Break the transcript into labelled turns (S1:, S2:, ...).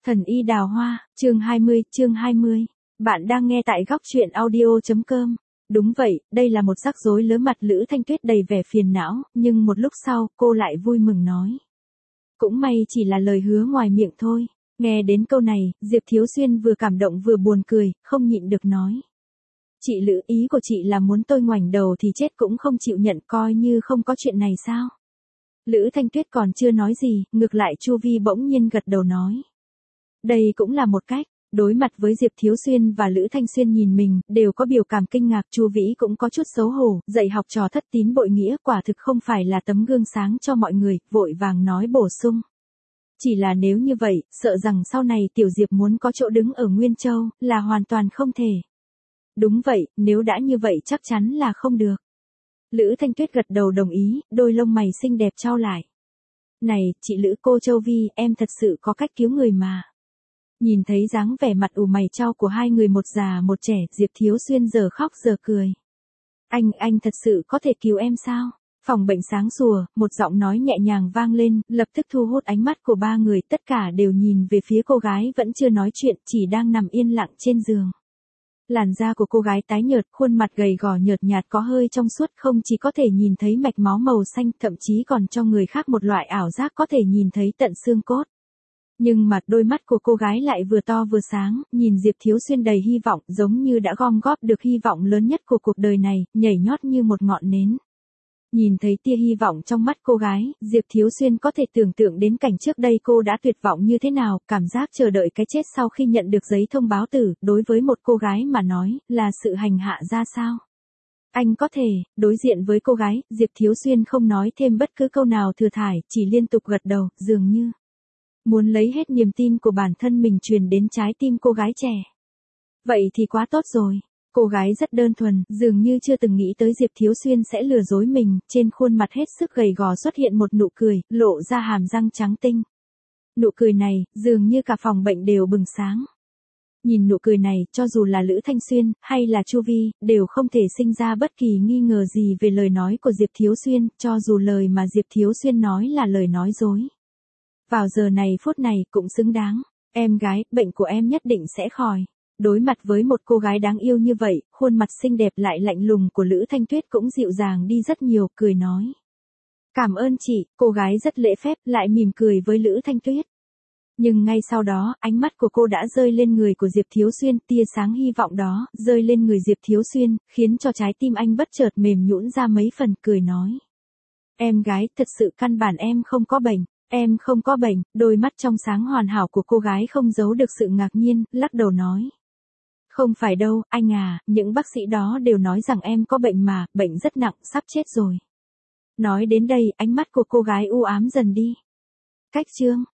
S1: Thần y đào hoa, chương 20. Bạn đang nghe tại góc truyện audio.com. Đúng vậy, đây là một rắc rối lớn. Mặt Lữ Thanh Tuyết đầy vẻ phiền não, nhưng một lúc sau, cô lại vui mừng nói. Cũng may chỉ là lời hứa ngoài miệng thôi. Nghe đến câu này, Diệp Thiếu Xuyên vừa cảm động vừa buồn cười, không nhịn được nói. Chị Lữ, ý của chị là muốn tôi ngoảnh đầu thì chết cũng không chịu nhận, coi như không có chuyện này sao? Lữ Thanh Tuyết còn chưa nói gì, ngược lại Chu Vi bỗng nhiên gật đầu nói. Đây cũng là một cách. Đối mặt với Diệp Thiếu Xuyên và Lữ Thanh Xuyên nhìn mình, đều có biểu cảm kinh ngạc. Chu Vĩ cũng có chút xấu hổ, dạy học trò thất tín bội nghĩa quả thực không phải là tấm gương sáng cho mọi người, vội vàng nói bổ sung. Chỉ là nếu như vậy, sợ rằng sau này Tiểu Diệp muốn có chỗ đứng ở Nguyên Châu, là hoàn toàn không thể. Đúng vậy, nếu đã như vậy chắc chắn là không được. Lữ Thanh Tuyết gật đầu đồng ý, đôi lông mày xinh đẹp trao lại. Này, chị Lữ, cô Châu Vi, em thật sự có cách cứu người mà. Nhìn thấy dáng vẻ mặt ủ mày chau của hai người, một già một trẻ, Diệp Thiếu Xuyên giờ khóc giờ cười. Anh thật sự có thể cứu em sao? Phòng bệnh sáng sủa, một giọng nói nhẹ nhàng vang lên, lập tức thu hút ánh mắt của ba người, tất cả đều nhìn về phía cô gái vẫn chưa nói chuyện, chỉ đang nằm yên lặng trên giường. Làn da của cô gái tái nhợt, khuôn mặt gầy gò nhợt nhạt có hơi trong suốt, không chỉ có thể nhìn thấy mạch máu màu xanh, thậm chí còn cho người khác một loại ảo giác có thể nhìn thấy tận xương cốt. Nhưng mà đôi mắt của cô gái lại vừa to vừa sáng, nhìn Diệp Thiếu Xuyên đầy hy vọng, giống như đã gom góp được hy vọng lớn nhất của cuộc đời này, nhảy nhót như một ngọn nến. Nhìn thấy tia hy vọng trong mắt cô gái, Diệp Thiếu Xuyên có thể tưởng tượng đến cảnh trước đây cô đã tuyệt vọng như thế nào, cảm giác chờ đợi cái chết sau khi nhận được giấy thông báo tử, đối với một cô gái mà nói, là sự hành hạ ra sao. Anh có thể, đối diện với cô gái, Diệp Thiếu Xuyên không nói thêm bất cứ câu nào thừa thải, chỉ liên tục gật đầu, dường như muốn lấy hết niềm tin của bản thân mình truyền đến trái tim cô gái trẻ. Vậy thì quá tốt rồi. Cô gái rất đơn thuần, dường như chưa từng nghĩ tới Diệp Thiếu Xuyên sẽ lừa dối mình, trên khuôn mặt hết sức gầy gò xuất hiện một nụ cười, lộ ra hàm răng trắng tinh. Nụ cười này, dường như cả phòng bệnh đều bừng sáng. Nhìn nụ cười này, cho dù là Lữ Thanh Xuyên, hay là Chu Vi, đều không thể sinh ra bất kỳ nghi ngờ gì về lời nói của Diệp Thiếu Xuyên, cho dù lời mà Diệp Thiếu Xuyên nói là lời nói dối. Vào giờ này phút này cũng xứng đáng. Em gái, bệnh của em nhất định sẽ khỏi. Đối mặt với một cô gái đáng yêu như vậy, khuôn mặt xinh đẹp lại lạnh lùng của Lữ Thanh Tuyết cũng dịu dàng đi rất nhiều, cười nói. Cảm ơn chị, cô gái rất lễ phép, lại mỉm cười với Lữ Thanh Tuyết. Nhưng ngay sau đó, ánh mắt của cô đã rơi lên người của Diệp Thiếu Xuyên, tia sáng hy vọng đó, rơi lên người Diệp Thiếu Xuyên, khiến cho trái tim anh bất chợt mềm nhũn ra mấy phần, cười nói. Em gái, thật sự căn bản em không có bệnh. Em không có bệnh, đôi mắt trong sáng hoàn hảo của cô gái không giấu được sự ngạc nhiên, lắc đầu nói. Không phải đâu, anh à, những bác sĩ đó đều nói rằng em có bệnh mà, bệnh rất nặng, sắp chết rồi. Nói đến đây, ánh mắt của cô gái u ám dần đi. Cách chương